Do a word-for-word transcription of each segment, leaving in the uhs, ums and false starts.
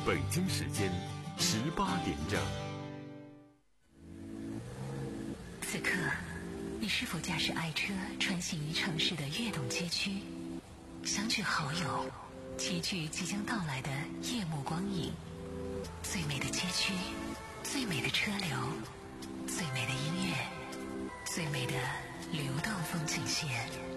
北京时间十八点整。 此刻，你是否驾驶爱车穿行于城市的跃动街区，相聚好友，齐聚即将到来的夜幕光影？最美的街区，最美的车流，最美的音乐，最美的流动风景线。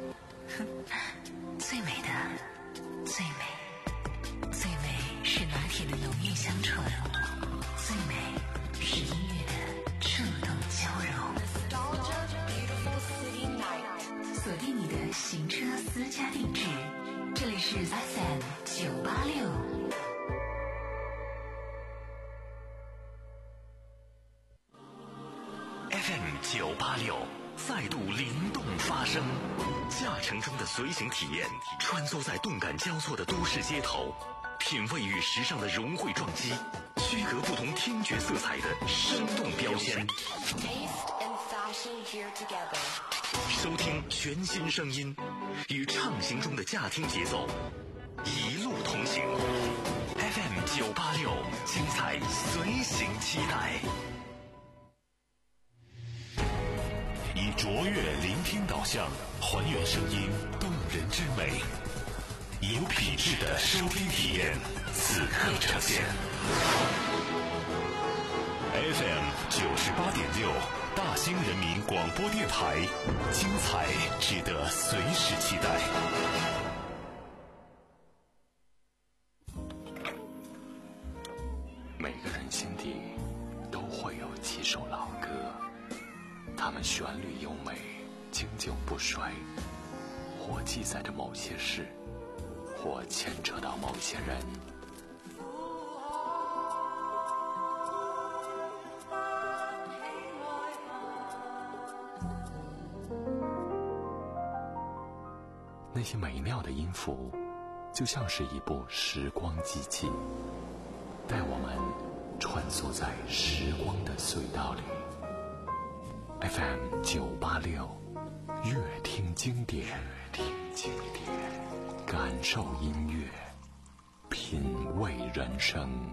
最美的，最美，最美是拿铁的浓郁香醇，最美是音乐的触动交融。锁定你的行车私家定制，这里是 F M 九八六。 F M 九八六再度灵动发声，驾乘中的随行体验，穿梭在动感交错的都市街头，品味与时尚的融汇撞击，区隔不同听觉色彩的生动标签。收听全新声音，与畅行中的驾听节奏一路同行。F M 九八六，精彩随行期待。以卓越聆听导向，还原声音动人之美，有品质的收听体验，此刻呈现。F M 九十八点六，大兴人民广播电台，精彩值得随时期待。每个人心底都会有几首老歌，它们旋律优美，经久不衰，或记载着某些事，或牵扯到某些人。那些美妙的音符，就像是一部时光机器，带我们穿梭在时光的隧道里。F M 九八六，乐听经典，乐听经典，感受音乐，品味人生。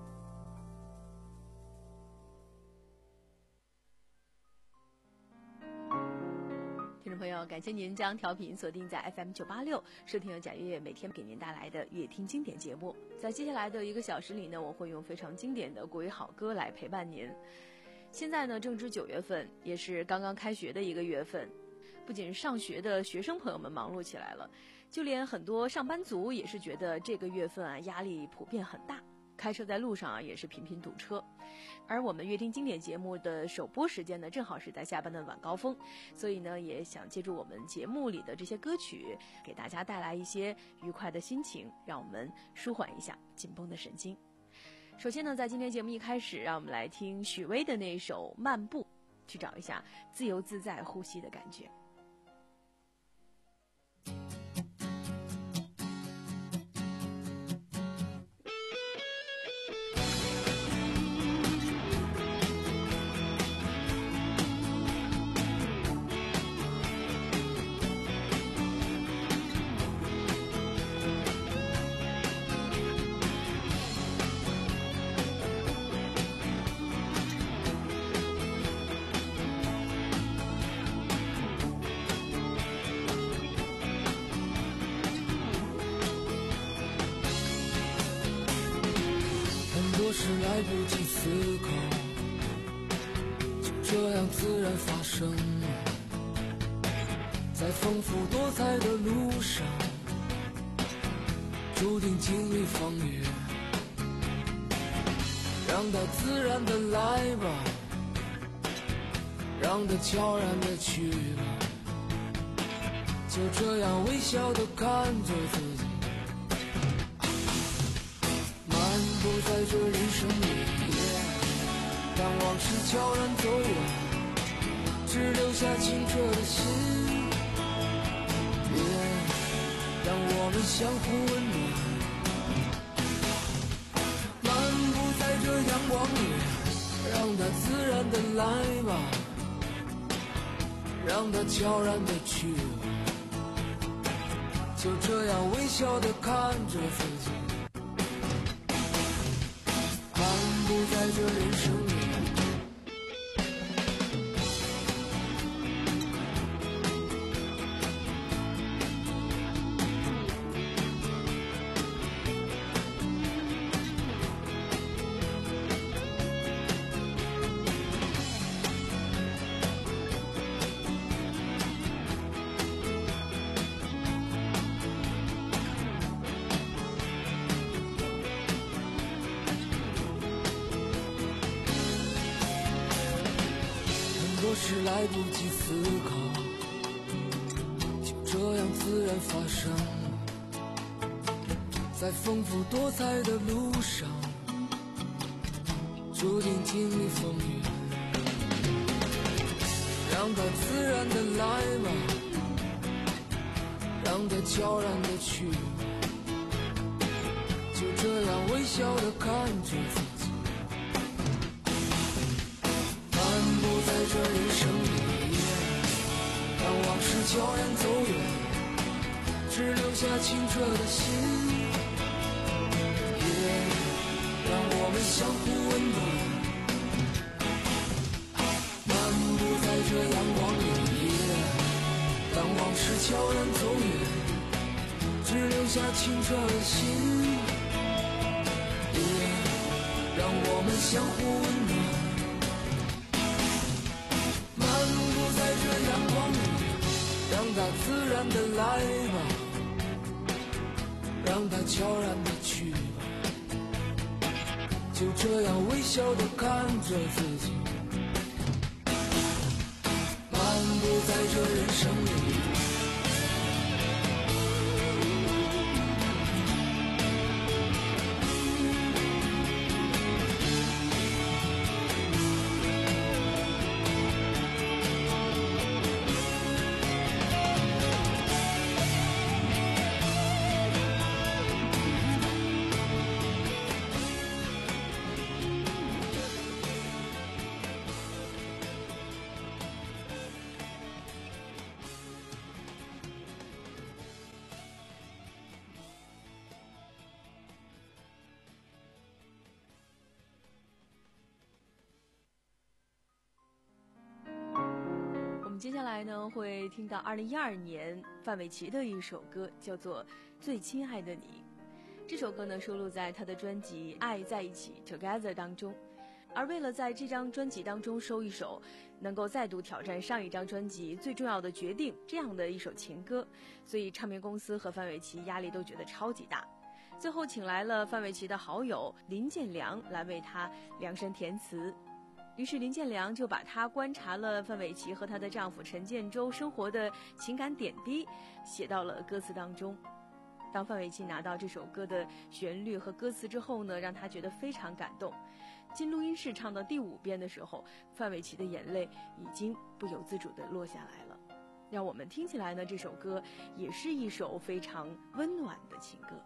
听众朋友，感谢您将调频锁定在 F M 九八六，收听由贾月月每天给您带来的乐听经典节目。在接下来的一个小时里呢，我会用非常经典的国语好歌来陪伴您。现在呢，正值九月份，也是刚刚开学的一个月份。不仅上学的学生朋友们忙碌起来了，就连很多上班族也是觉得这个月份啊压力普遍很大，开车在路上啊也是频频堵车。而我们乐听经典节目的首播时间呢，正好是在下班的晚高峰，所以呢，也想借助我们节目里的这些歌曲，给大家带来一些愉快的心情，让我们舒缓一下紧绷的神经。首先呢，在今天节目一开始，让我们来听许巍的那首《漫步》，去找一下自由自在呼吸的感觉。 是来不及思考，就这样自然发生。在丰富多彩的路上，注定经历风雨，让它自然的来吧，让它悄然的去吧，就这样微笑的看着自己，不在这人生里，当往事悄然走远，只留下清澈的心，让我们相互温暖。漫步在这阳光里，让它自然的来吧，让它悄然的去吧，就这样微笑的看着自己。 在这人生里。若是来不及思考，就这样自然发生。在丰富多彩的路上，注定经历风雨。让它自然的来吧，让它悄然的去，就这样微笑的看着自己。在这人生里，当往事悄然走远，只留下清澈的心，也让我们相互温暖。漫步在这阳光里，当往事悄然走远，只留下清澈的心，也让我们相互温暖。在这阳光里，让它自然的来吧，让它悄然的去吧，就这样微笑的看着自己。漫步在这人生里， 接下来呢，会听到二零一二年范玮琪的一首歌，叫做《最亲爱的你》。这首歌呢，收录在他的专辑《爱在一起 Together》当中。而为了在这张专辑当中收一首能够再度挑战上一张专辑最重要的决定这样的一首情歌，所以唱片公司和范玮琪压力都觉得超级大。最后请来了范玮琪的好友林建良来为他量身填词。于是林建良就把他观察了范玮琪和她的丈夫陈建州生活的情感点滴写到了歌词当中。当范玮琪拿到这首歌的旋律和歌词之后呢，让他觉得非常感动。进录音室唱到第五遍的时候，范玮琪的眼泪已经不由自主地落下来了。让我们听起来呢，这首歌也是一首非常温暖的情歌。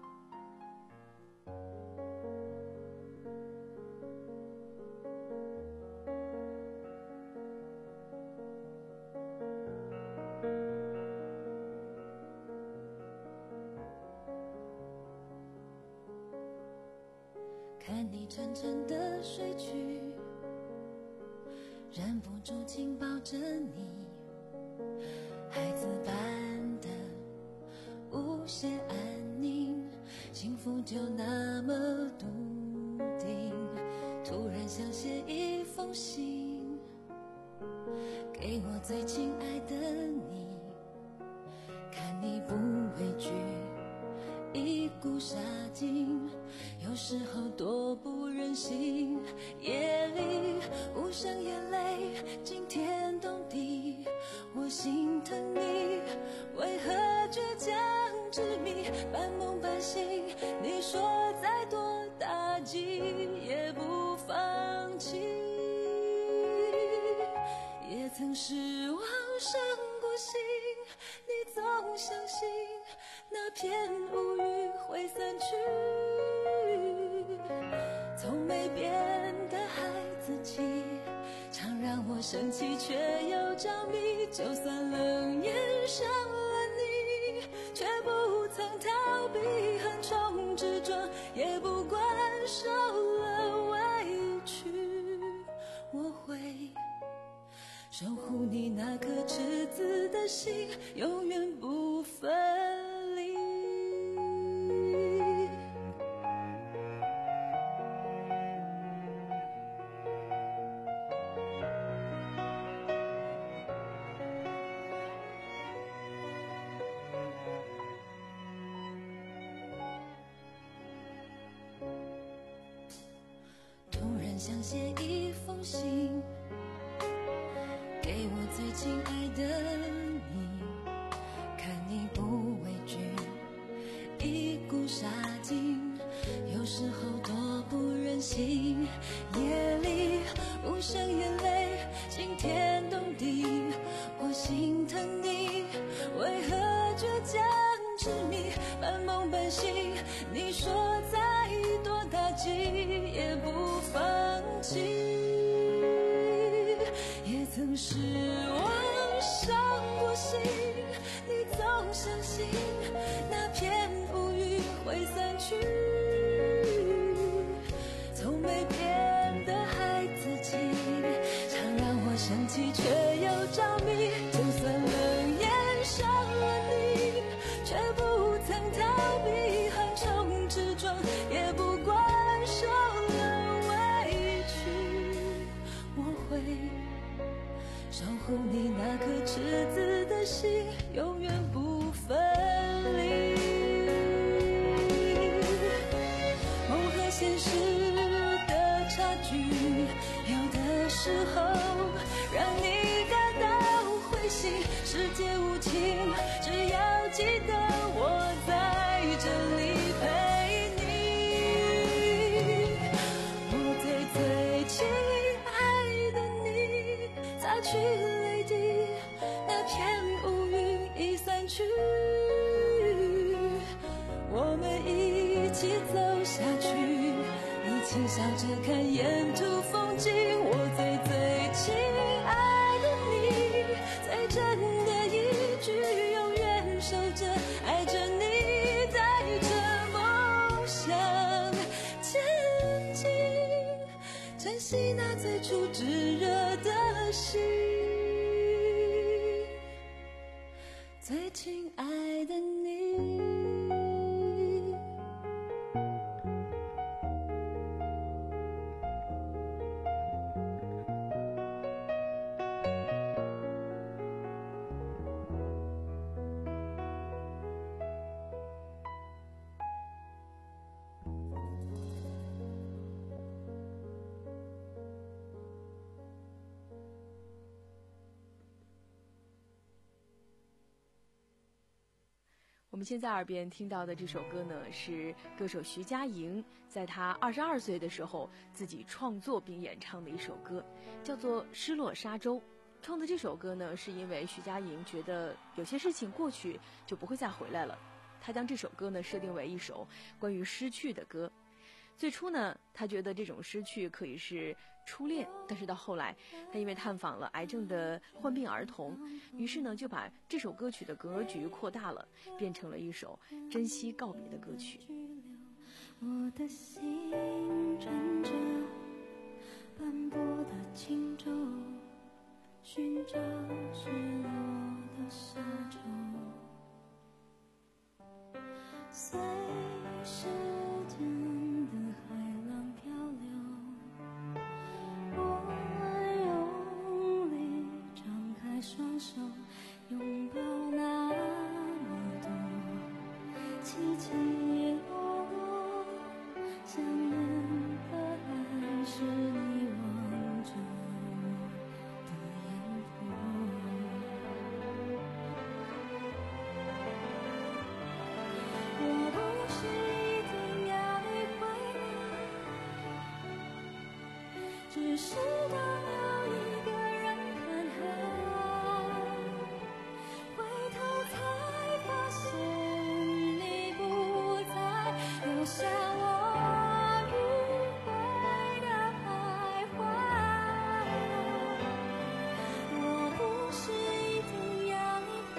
看你沉沉的睡去，忍不住紧抱着你，孩子般的无限安宁，幸福就那么笃定。突然想写一封信给我最亲爱的你，看你不畏惧一股杀劲，有时候多不忍心，夜里无声眼泪惊天动地，我心疼你为何倔强执迷，半梦半醒，你说再多打击也不放弃，也曾失望伤过心，你总相信那片乌云会散去，从没变的孩子气，常让我生气却又着迷，就算冷眼伤了你，却不曾逃避横冲直撞，也不管受了委想写一封信给我最亲爱的你，看你不畏惧，一股杀劲，有时候多不忍心。夜里无声眼泪惊天动地，我心疼你为何倔强执迷，半梦半醒，你说再多打击也不放弃。也曾失望伤过心，你总相信那片乌云会散去，从没变得孩子气，常让我生气却又着迷。就算冷眼伤了你，却不曾逃避，横冲直撞也不管受了委屈。我会守护你那颗赤子的心，永远不分离。梦和现实的差距，有的时候让你感到灰心。世界无情，只要记得我在这里陪你。我最最亲爱的你，擦去泪滴，那片乌云已散去，我们一起走下去，一起笑着看沿途风景。我最最亲爱的你，最真的一句，永远守着爱着你，带着梦想前进，珍惜那最初炙热的心，最亲爱的你。 我们现在耳边听到的这首歌呢，是歌手徐佳莹在她二十二岁的时候自己创作并演唱的一首歌，叫做《失落沙洲》。唱的这首歌呢，是因为徐佳莹觉得有些事情过去就不会再回来了，她将这首歌呢设定为一首关于失去的歌。最初呢，他觉得这种失去可以是初恋，但是到后来，他因为探访了癌症的患病儿童，于是呢就把这首歌曲的格局扩大了，变成了一首珍惜告别的歌曲。 我的心乘着斑驳的轻舟，寻找失落的沙洲，随时间的海浪漂流，我用力张开双手，拥抱那么多起起落落，想念的还是你望着我的眼波。我不是一定要你回来，只是当有一个人看海，回头才发现你不在，留下我迂回的徘徊。我不是一定要你回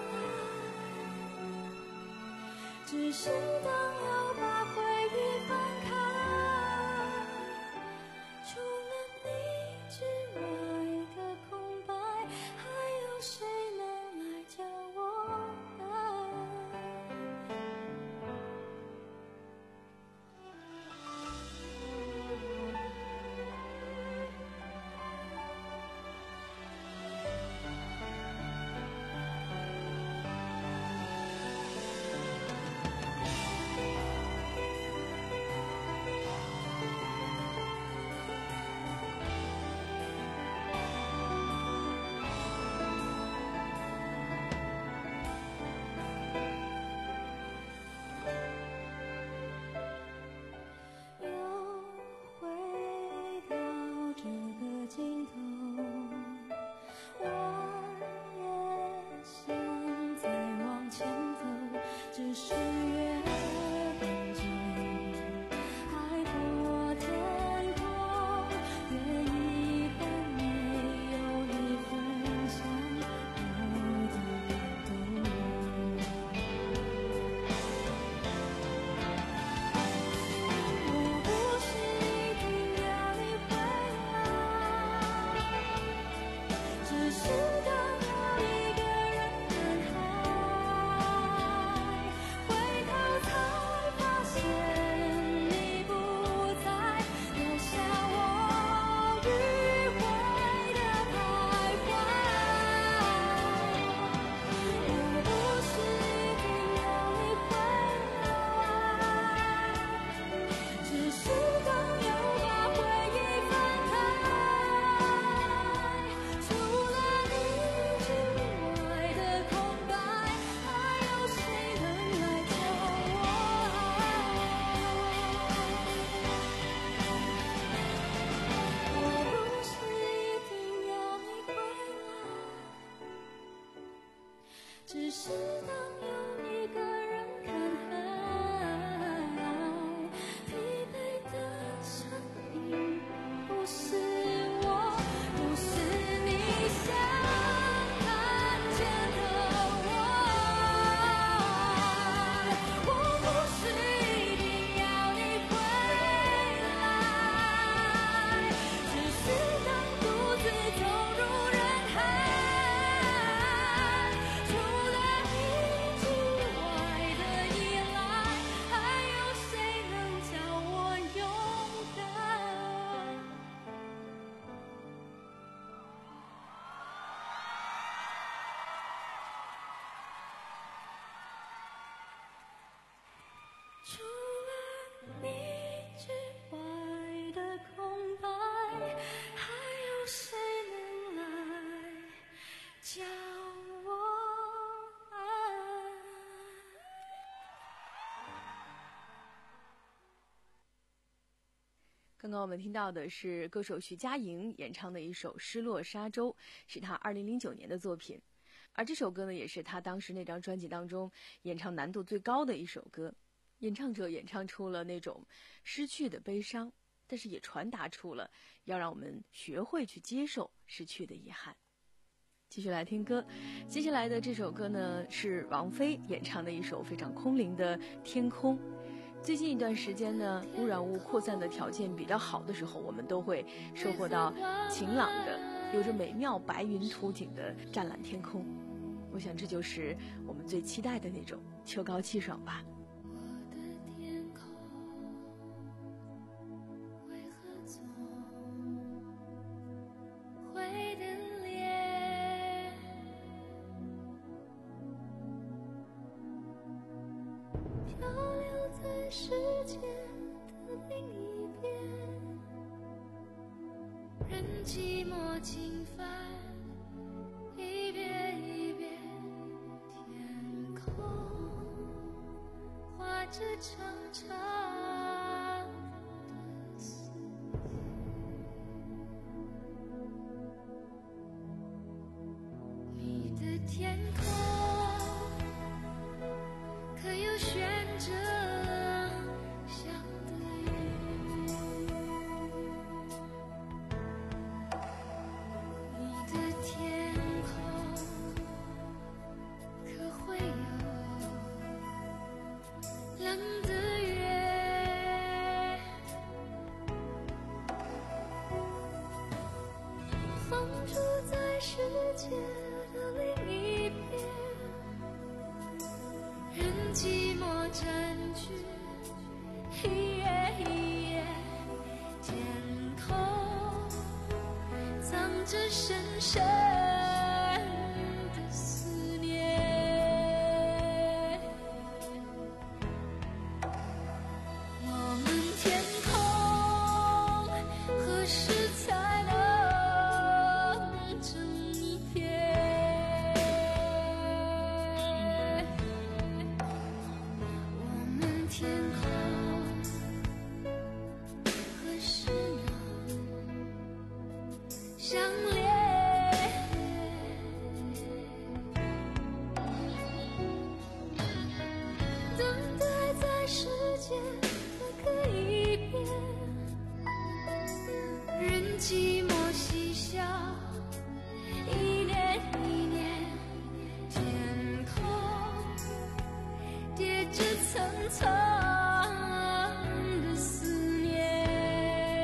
来，只是当又把回忆翻开，除了你之外的空白，还有谁能来教我爱？ 是当有一个人看海，疲惫的声音不是我，不是你想看见的我，我不是一定要你回来，只是当独自走入人海，除了你之外的依赖，还有谁能叫我勇敢？除了你之外的空白，还有谁能来教我爱？ 刚刚我们听到的是歌手徐佳莹演唱的一首《失落沙洲》，是她二零零九年的作品。而这首歌呢，也是她当时那张专辑当中演唱难度最高的一首歌。演唱者演唱出了那种失去的悲伤，但是也传达出了要让我们学会去接受失去的遗憾。继续来听歌，接下来的这首歌呢是王菲演唱的一首非常空灵的《天空》。最近一段时间呢，污染物扩散的条件比较好的时候，我们都会收获到晴朗的、有着美妙白云图景的湛蓝天空。我想这就是我们最期待的那种秋高气爽吧。 我的天空为何总会等裂？漂流在世界的另一边，任寂寞侵犯，一遍一遍，天空画着长长的思念。你的天空可有悬着香的云？你的天空可会有冷的月？风住在世界的另一边，任寂寞占据一夜一夜，天空藏着深深的思念。我们天空何时才能整一片？我们天空何时能相恋？等待在世界的各一边，任寂寞嬉笑，一年一年，天空叠着层层的思念。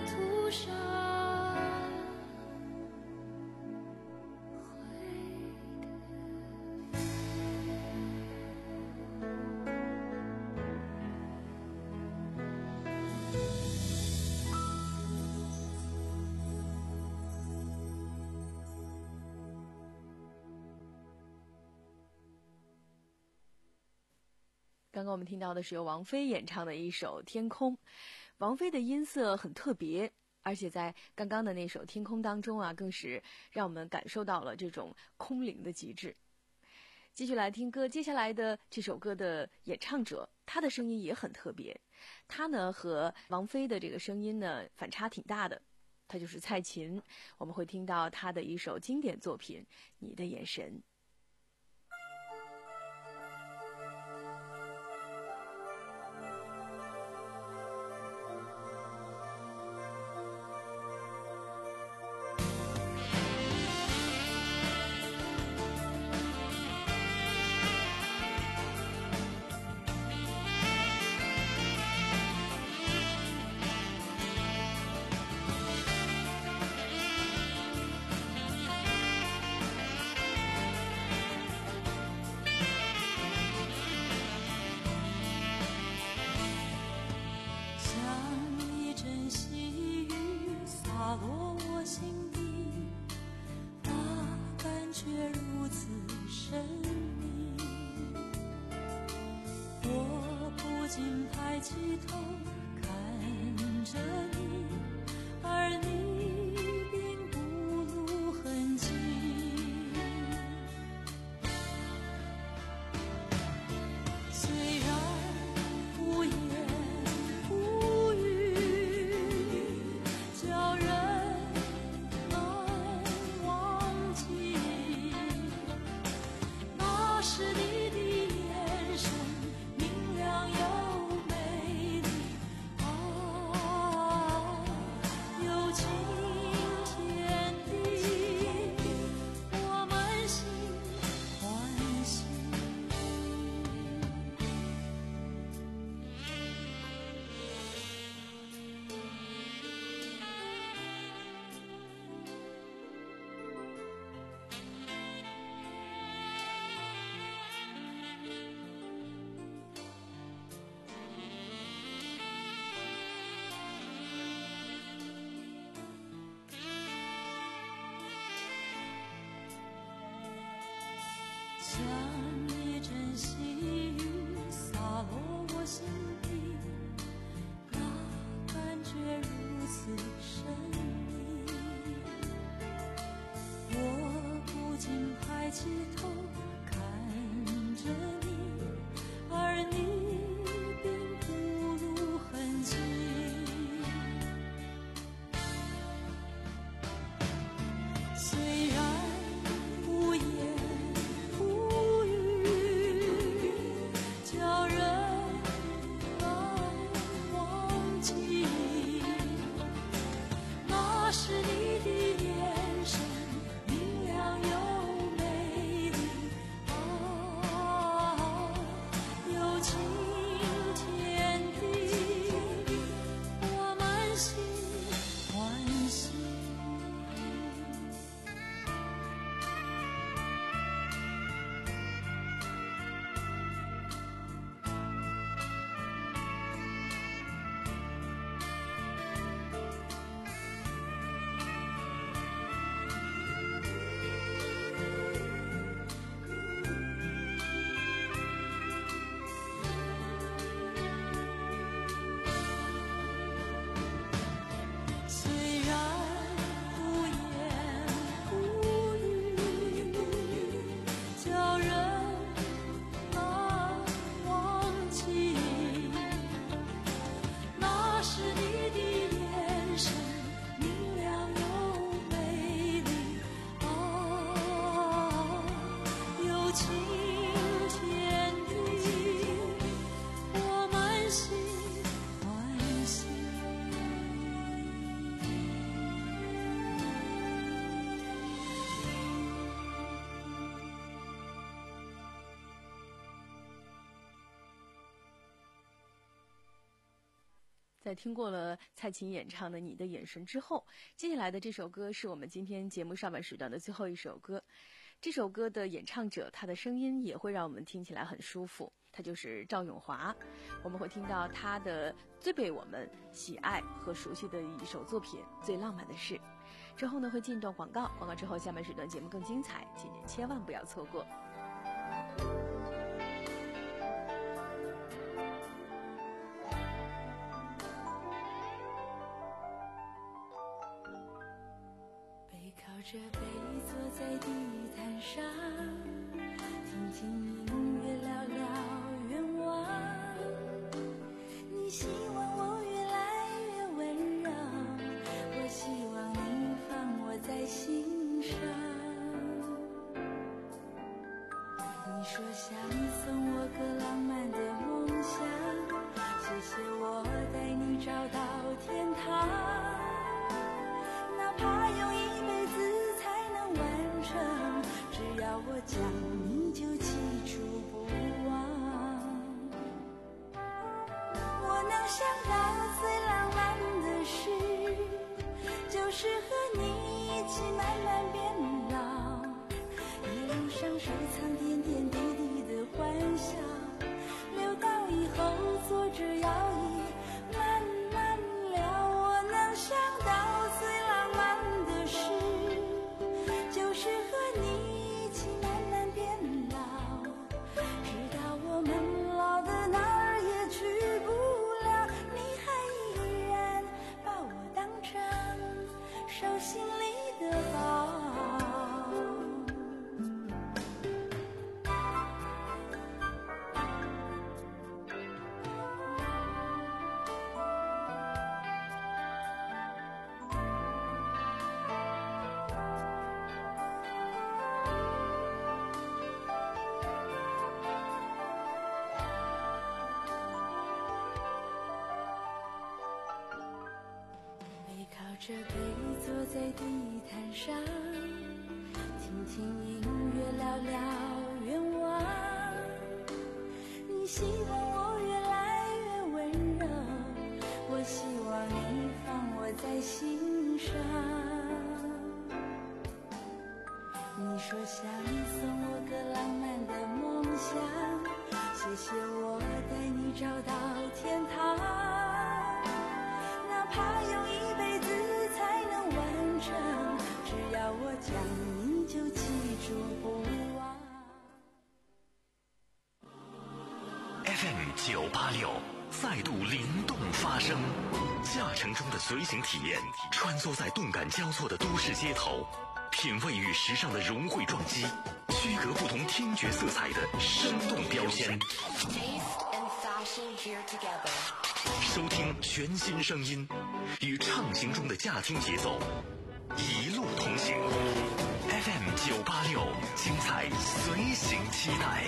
途上。 刚刚我们听到的是由王菲演唱的一首《天空》，王菲的音色很特别，而且在刚刚的那首《天空》当中啊，更是让我们感受到了这种空灵的极致。继续来听歌，接下来的这首歌的演唱者，他的声音也很特别，他呢和王菲的这个声音呢反差挺大的，他就是蔡琴。我们会听到他的一首经典作品《你的眼神》。 像一阵细雨洒落我心底，那感觉如此神秘，我不禁抬起头看着你，而你并不露痕迹。虽然无言无语，叫人难忘记，那是你的眼神，明亮又美丽。 在听过了蔡琴演唱的《你的眼神》之后，接下来的这首歌是我们今天节目上半时段的最后一首歌。这首歌的演唱者，他的声音也会让我们听起来很舒服，他就是赵咏华。我们会听到他的最被我们喜爱和熟悉的一首作品《最浪漫的事》。之后呢，会进一段广告，广告之后下半时段节目更精彩，请您千万不要错过。 靠着背坐在地毯上，听听音乐，聊聊愿望。你希望我越来越温柔，我希望你放我在心上。你说想送我个浪漫的梦想，谢谢我带你找到天堂，哪怕用一辈子才能完成，只要我讲你就记住不忘。我能想到最浪漫的事，就是和你一起慢慢变老，一路上收藏点点滴滴的欢笑，留到以后坐着摇椅慢慢聊。我能想到最浪漫的事，就是和你一起慢慢变老，直到我们老的哪儿也去不了，你还依然把我当成手心里的宝。靠着背坐在地毯上，听听音乐，聊聊愿望。你希望我越来越温柔，我希望你放我在心上。你说想送我个浪漫的梦想，谢谢我带你找到天堂，哪怕用一辈子才能完成，只要我讲你就记住不忘。 F M 九八六再度灵动发声，驾乘中的随行体验，穿梭在动感交错的都市街头，品味与时尚的融汇撞击，区隔不同听觉色彩的生动标签。收听全新声音，与畅行中的驾听节奏，一路同行。F M 九八六，精彩随行期待。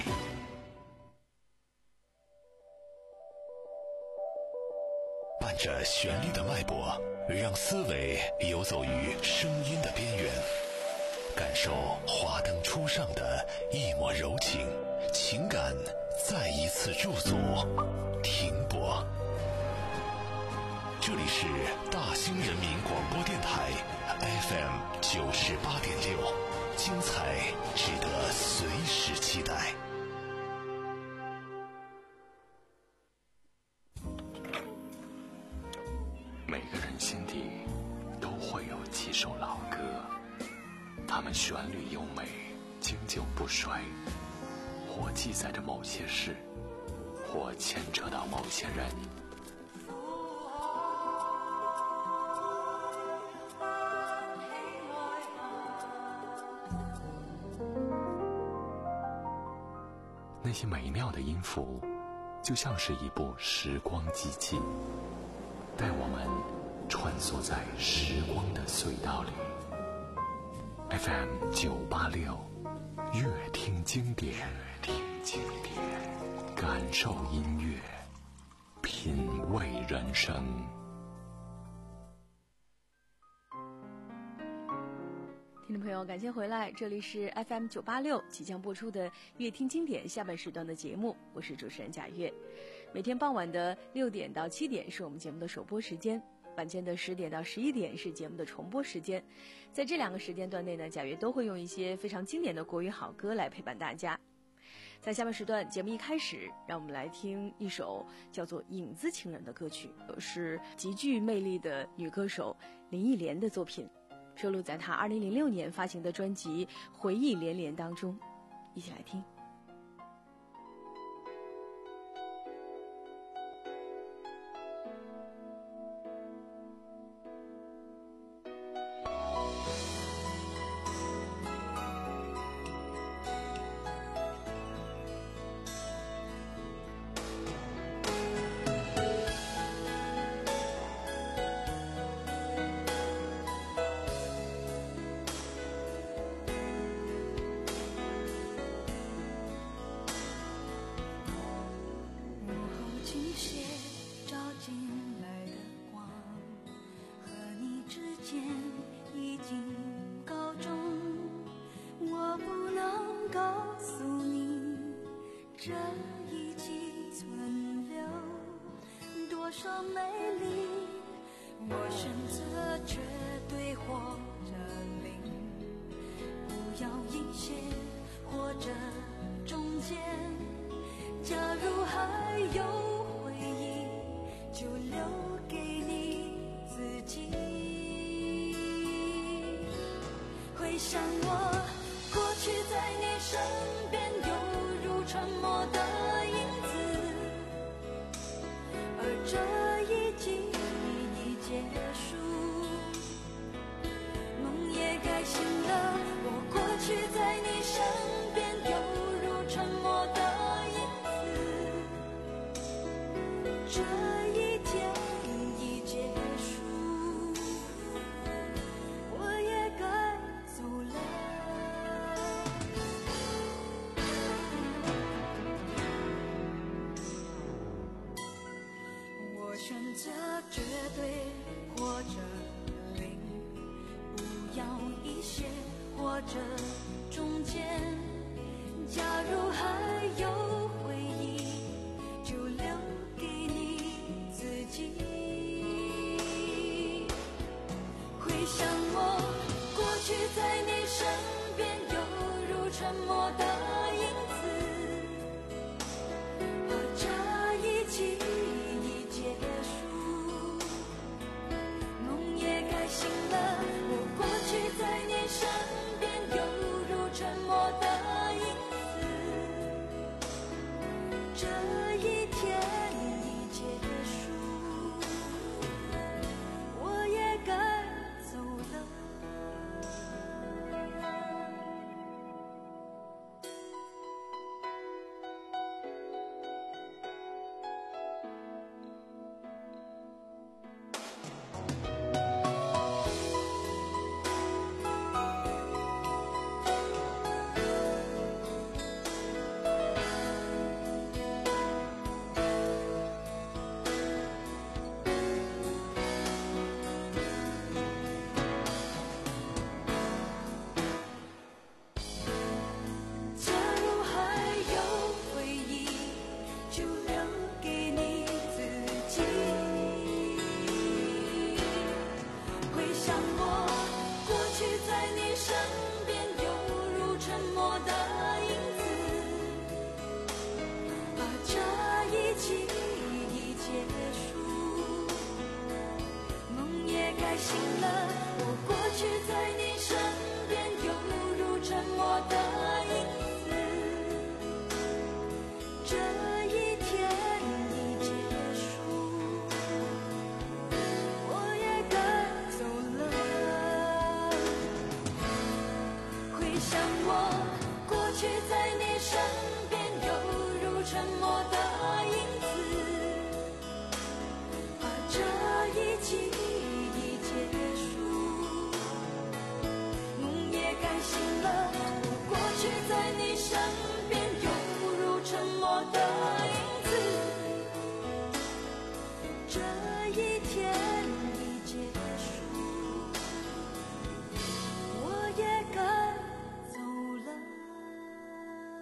伴着旋律的脉搏，让思维游走于声音的边缘，感受华灯初上的一抹柔情，情感再一次驻足停泊。这里是大兴人民广播电台 F M 九十八点六，精彩值得随时期待。 每个人心底都会有几首老歌，它们旋律优美，经久不衰，或记载着某些事，或牵扯到某些人。那些美妙的音符，就像是一部时光机器，带我们穿梭在时光的隧道里。 F M 九八六，乐听经典，乐听经典，感受音乐，品味人生。 听众朋友，感谢回来，这里是 F M 九八六即将播出的乐听经典下半时段的节目，我是主持人贾月。 每天傍晚的六点到七点是我们节目的首播时间，晚间的十点到十一点是节目的重播时间。在这两个时间段内呢，贾跃都会用一些非常经典的国语好歌来陪伴大家。在下半时段节目一开始，让我们来听一首叫做《影子情人》的歌曲，是极具魅力的女歌手林忆莲的作品，收录在她二零零六年发行的专辑《回忆连连》当中。一起来听。 走了。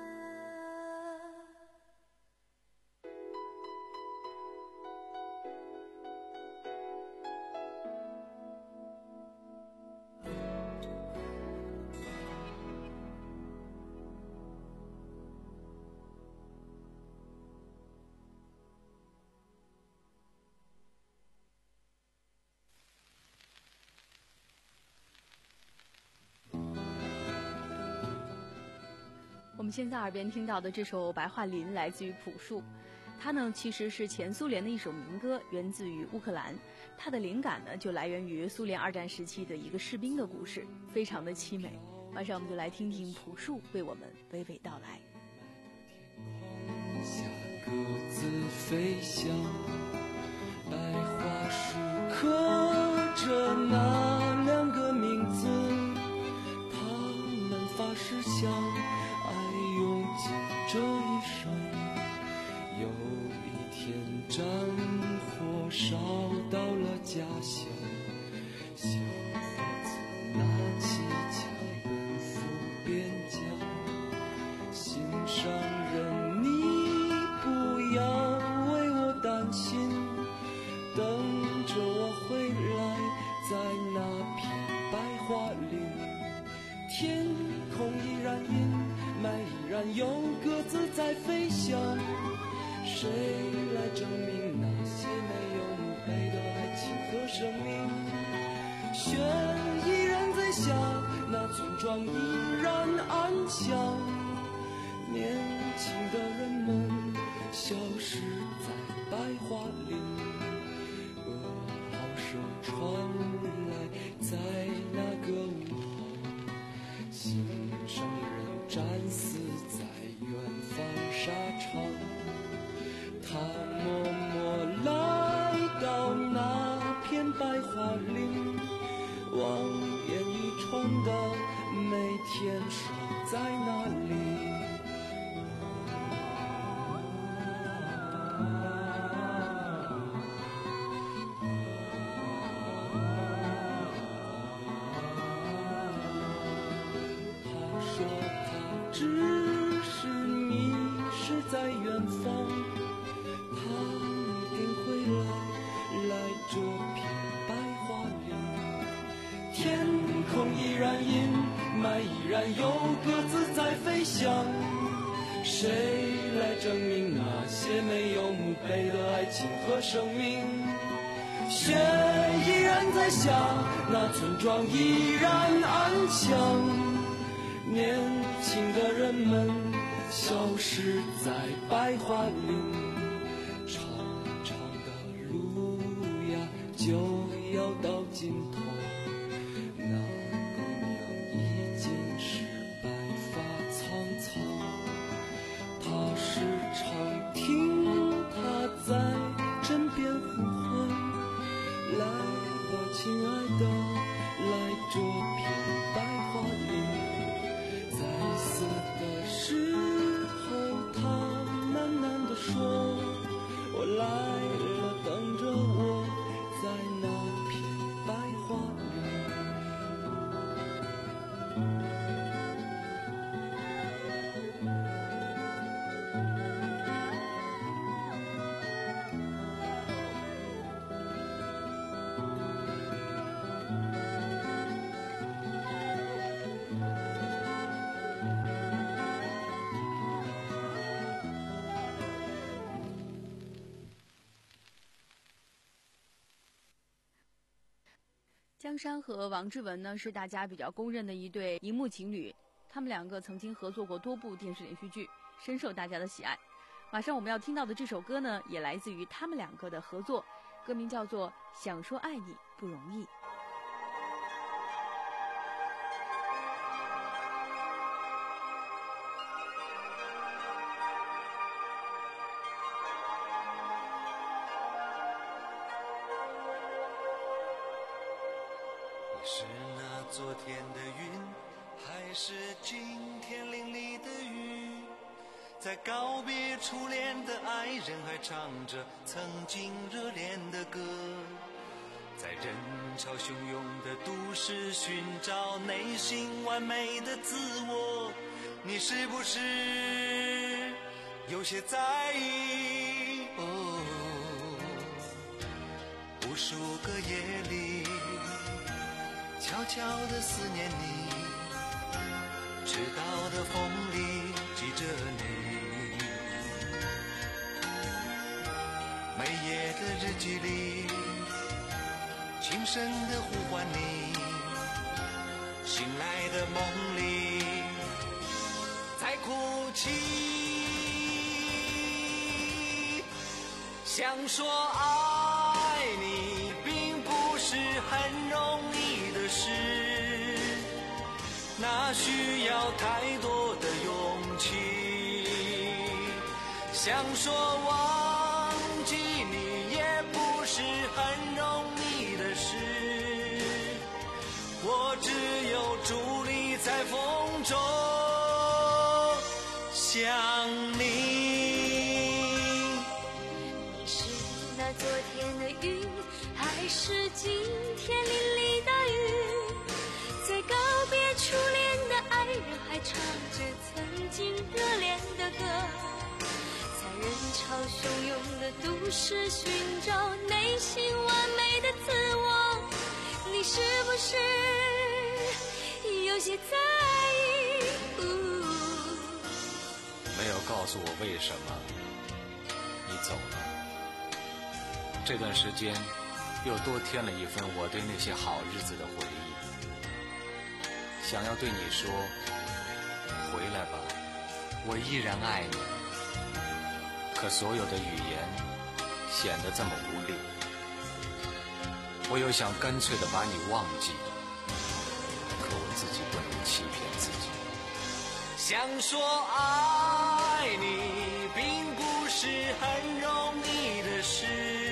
我们现在耳边听到的这首《白桦林》来自于朴树，它呢其实是前苏联的一首民歌，源自于乌克兰。它的灵感呢就来源于苏联二战时期的一个士兵的故事，非常的凄美。马上我们就来听听朴树为我们娓娓道来。 天空下各自飞翔，白桦树刻着那两个名字，他们发誓相爱用尽这一生。有一天战火烧到了家乡，小伙子拿起枪奔赴边疆。心上人，你不要为我担心，等着我回来，在那片白桦林。天空依然阴霾，依然有鸽子在飞翔。谁来证明那些没有墓碑的爱情和生命？雪依然在下，那村庄依然安详。年轻的人们消失在白桦林，噩耗声传来，在那个午后，心上人战死在远方沙场。他默默来到那片白桦林，望眼欲穿的每天守在那里。只是你是在远方，他一定会来，来这片白桦林。天空依然阴霾，依然有鸽子在飞翔。谁来证明那些没有墓碑的爱情和生命？雪依然在下，那村庄依然安详。年轻的人们消失在白桦林，长长的路呀就要到尽头。那姑娘已经是白发苍苍，她时常听她在枕边呼唤，来吧亲爱的，来这片白桦林。在死的时候，他喃喃地说，我来了，等着我，在那片白桦林。 江山和王志文呢是大家比较公认的一对荧幕情侣，他们两个曾经合作过多部电视连续剧，深受大家的喜爱。马上我们要听到的这首歌呢，也来自于他们两个的合作，歌名叫做《想说爱你不容易》。 是那昨天的云，还是今天淋漓的雨？在告别初恋的爱人，还唱着曾经热恋的歌。在人潮汹涌的都市寻找内心完美的自我，你是不是有些在意？哦，无数个夜里悄悄地思念你，迟到的风里记着你，每夜的日记里轻声地呼唤你，醒来的梦里再在哭泣。想说爱你并不是很容易的事，那需要太多的勇气。想说忘记你也不是很容易的事，我只有伫立在风中想你。 你是那昨天的云，还是今天淋漓的雨？在告别初恋的爱人，还唱着曾经热恋的歌，在人潮汹涌的都市寻找内心完美的自我，你是不是有些在意？ 没有告诉我为什么你走了。这段时间又多添了一份我对那些好日子的回忆。想要对你说，回来吧，我依然爱你。可所有的语言显得这么无力，我又想干脆地把你忘记，可我自己不能欺骗自己。 想说爱你并不是很容易的事，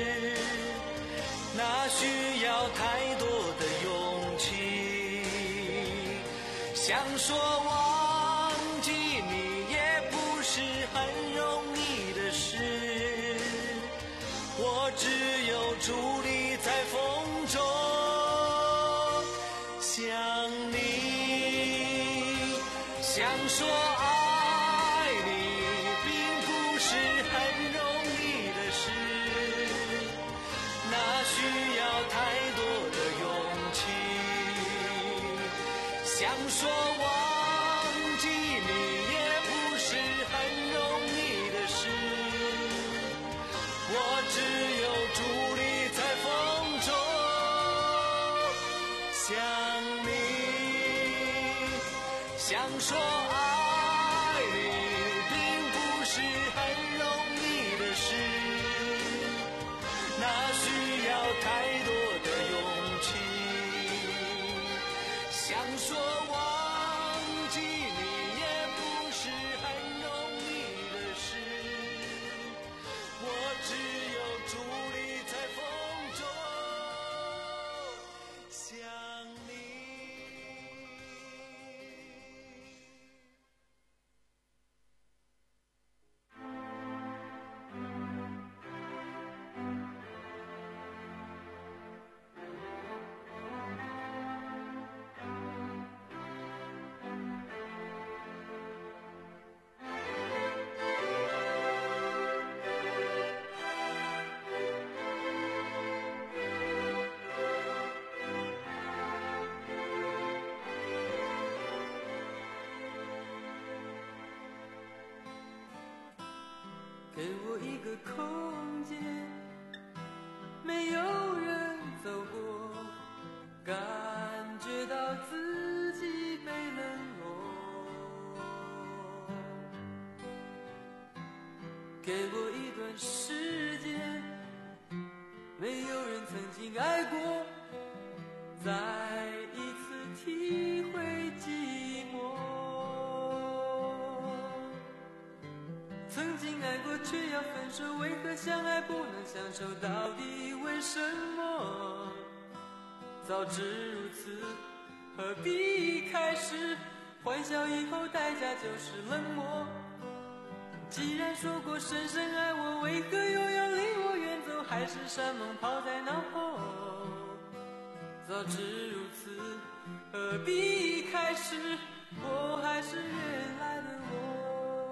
那需要太多的勇气。想说忘记你也不是很容易的事，我只有伫立在风中想你。想说爱你并不是很容易的事，那需要太多的勇气。想说忘记你也不是很容易的事，我只有伫立在风中想你。想说爱你并不是很容易的事，那需要太多的勇气。想说忘记你也不是很容易的事，我只有伫立在风中想你。 给我一个空间，没有人走过，感觉到自己被冷落。给我一段时间，没有人曾经爱过，再一次体会寂寞。曾经爱过却要分手，为何相爱不能相守？到底为什么？早知如此，何必开始？欢笑以后代价就是冷漠。既然说过深深爱我，为何又要离我远走？还是山盟抛在脑后。早知如此，何必开始？我还是原来的我。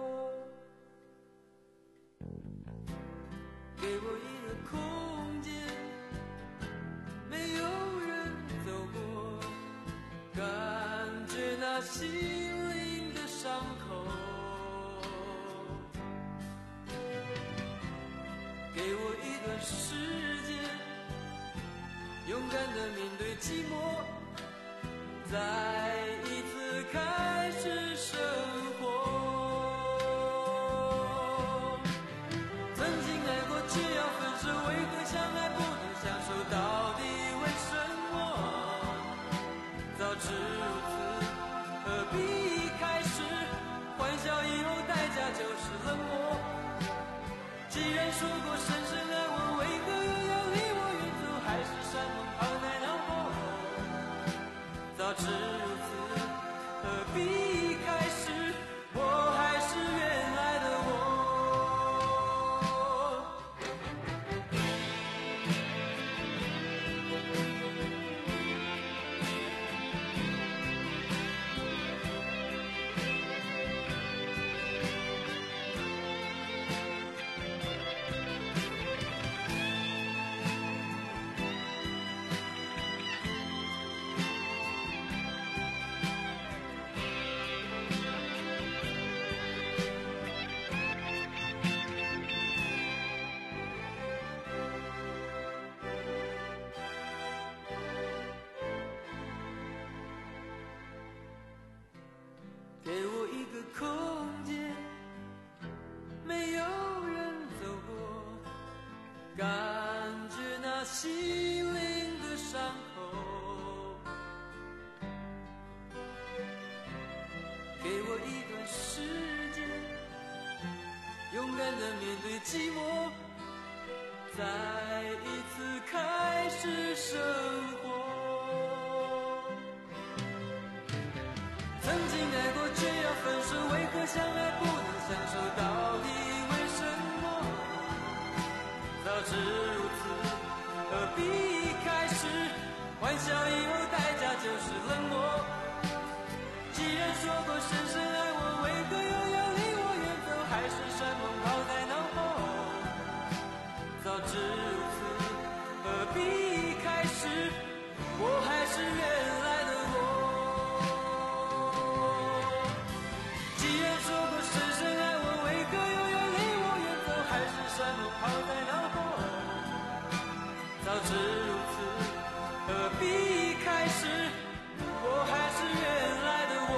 给我一个空间，没有人走过，感觉那心灵的伤口。给我一段时间，勇敢地面对寂寞，再一次开始生活。 既然说过深深爱我，为何又要离我远走？海誓山盟抛在脑后，早知如此何必开始？我还是原来的我。给我一个空间，没有人走过，感觉那心灵的伤口。给我一段时间，勇敢地面对寂寞，再一次开始生活。曾经爱过却要分手，为何相爱不能相守？到底为什么？早知如此何必开始？欢笑以后代价就是冷漠。既然说过深深爱我，为何又要离我远走？海誓山盟抛在脑后，早知如此何必开始？我还是原来的我。既然说过深深爱我，为何又要离我远走？海誓山盟抛在脑后，早知如此何必开始？我还是原来的我。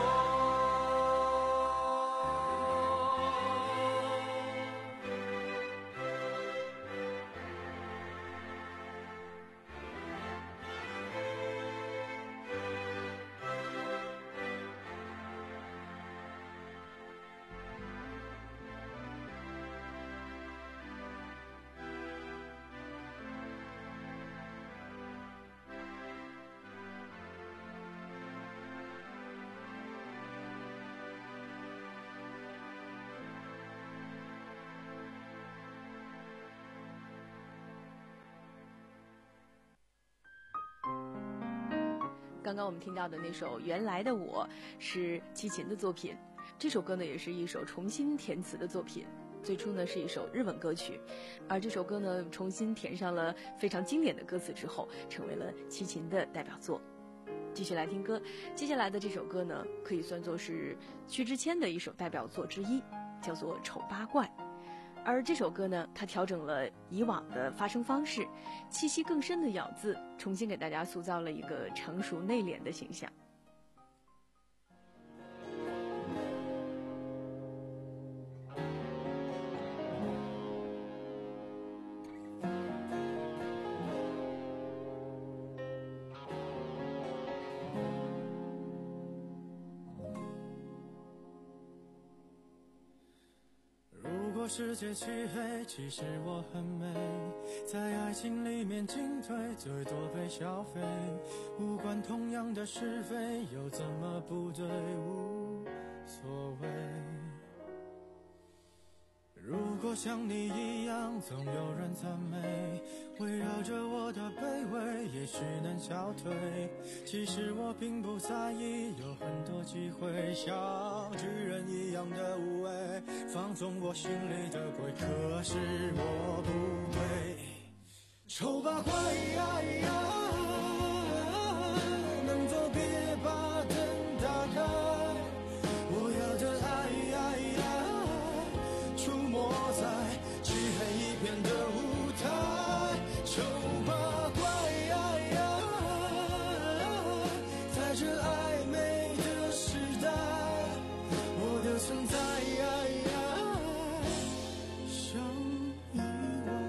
刚刚我们听到的那首《原来的我》是齐秦的作品，这首歌呢也是一首重新填词的作品。最初呢是一首日文歌曲，而这首歌呢重新填上了非常经典的歌词之后，成为了齐秦的代表作。继续来听歌，接下来的这首歌呢可以算作是薛之谦的一首代表作之一，叫做《丑八怪》。而这首歌呢，它调整了以往的发声方式，气息更深的咬字，重新给大家塑造了一个成熟内敛的形象。 世界漆黑，其实我很美，在爱情里面进退，最多被消费。无关同样的是非，又怎么不对？无所谓。如果像你一样，总有人赞美，围绕着我的卑微，也许能消退。其实我并不在意，有很多机会，像巨人一样的无畏，放纵我心里的鬼。可是我不配，丑八怪呀呀，能否别把灯打开？我要的爱呀呀，出没在漆黑一片的舞台。丑八怪呀呀，在这暧昧的时代，我的存在呀呀像意外。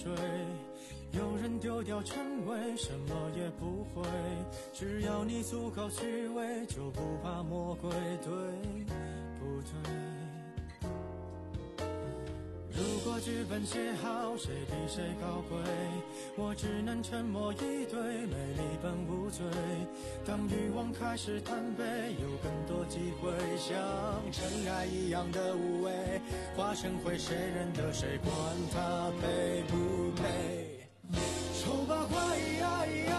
水。有人丢掉称谓，什么也不会，只要你足够虚伪，就不怕魔鬼，对不对？如果剧本写好，谁比谁高贵，我只能沉默以对，美丽本无罪。当欲望开始贪杯，有更多机会，像尘埃一样的无畏，化成灰，谁认得谁，管他配不配。丑八怪呀呀，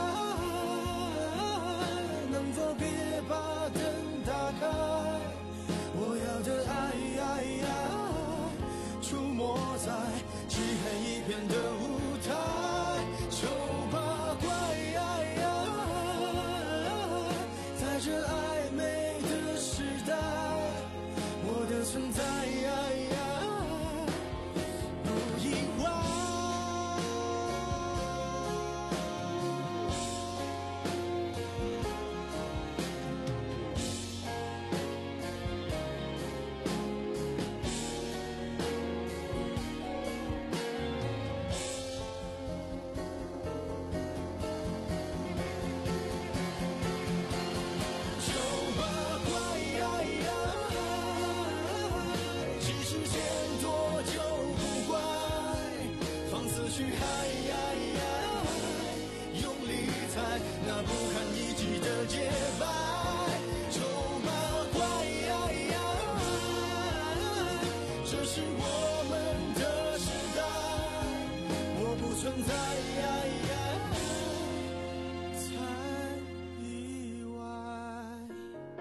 能否别把灯打开，我要的爱呀呀，出没在漆黑一片的舞台。丑八怪呀呀，在这暧昧的时代，我的存在呀呀，不意外。去嗨呀呀，用力踩那不堪一击的洁白。丑八怪呀呀，这是我们的时代，我不存在呀呀，才意外。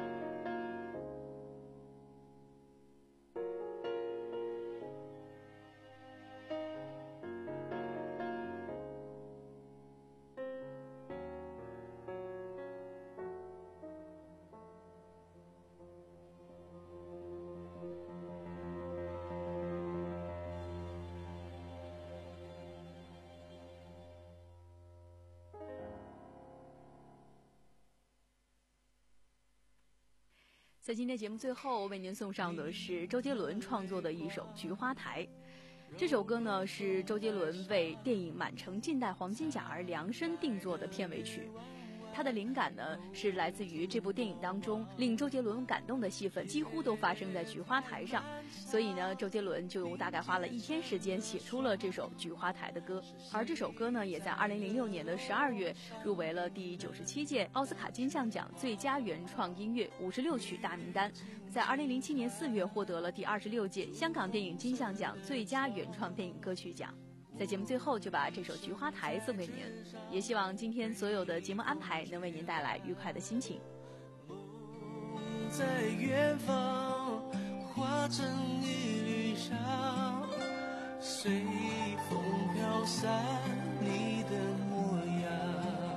在今天节目最后，为您送上的是周杰伦创作的一首《菊花台》。这首歌呢，是周杰伦为电影《满城尽带黄金甲》而量身定做的片尾曲。它的灵感呢，是来自于这部电影当中令周杰伦感动的戏份几乎都发生在菊花台上，所以呢，周杰伦就大概花了一天时间写出了这首《菊花台》的歌。而这首歌呢，也在二零零六年的十二月入围了第九十七届奥斯卡金像奖最佳原创音乐五十六曲大名单，在二零零七年四月获得了第二十六届香港电影金像奖最佳原创电影歌曲奖。在节目最后就把这首《菊花台》送给您，也希望今天所有的节目安排能为您带来愉快的心情。 在远方化成一缕沙，随风飘散你的模样，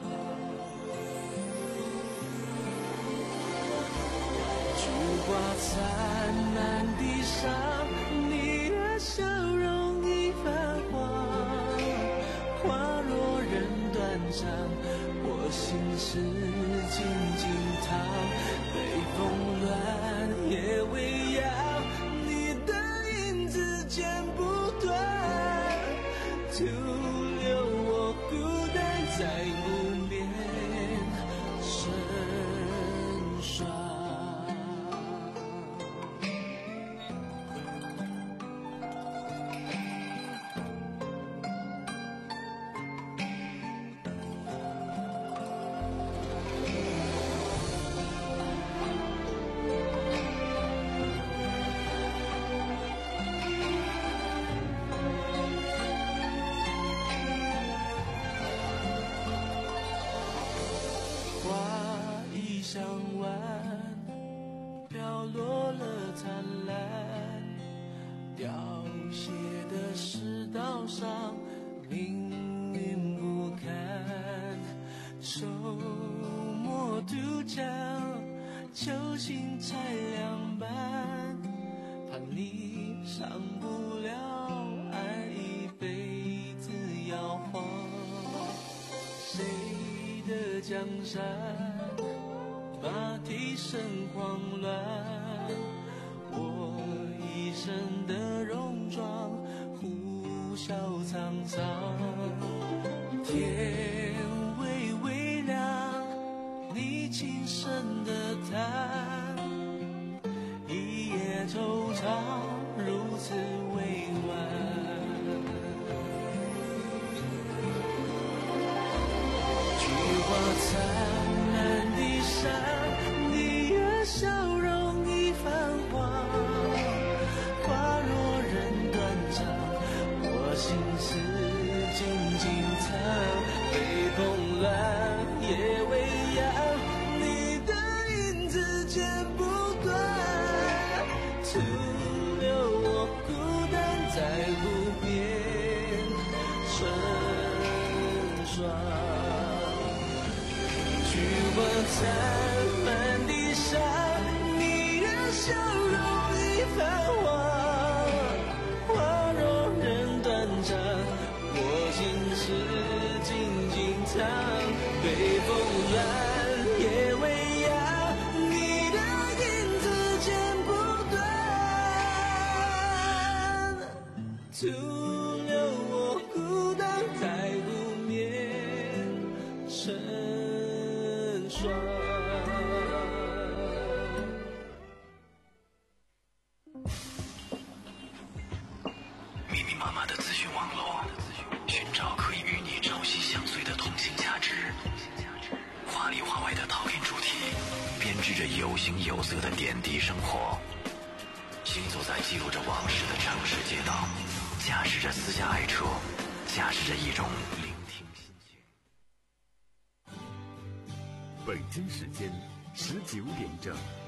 菊花灿烂地上，你的笑容已泛黄，花落人断肠，我心事静静躺，北风乱也微扬，你的影子剪不断，徒留我孤单在无边深霜。向晚飘落了灿烂，凋谢的世道上命运不堪，周末渡江，球星才两半，怕你上不了岸，一辈子摇晃，谁的江山马蹄声慌乱，我一身的戎装，呼笑沧桑。天微微亮，你轻声的叹，一夜惆怅如此委婉。菊花残满地伤，你的笑容已泛黄。花若人断肠，我心事静静藏。北风乱，夜未央，你的影子剪不断，徒留我孤单在湖边成双。菊花残满地伤，你的笑容已泛黄。花若人断肠，我心事静静藏。北风乱，夜未央，你的影子剪不断，徒留我孤单在湖面成双。 密密麻麻的资讯网络，寻找可以与你朝夕相随的同性价值。话里话外的讨论主题，编织着有形有色的点滴生活。行走在记录着往事的城市街道，驾驶着私家爱车，驾驶着一种聆听心情。 北京时间十九点整。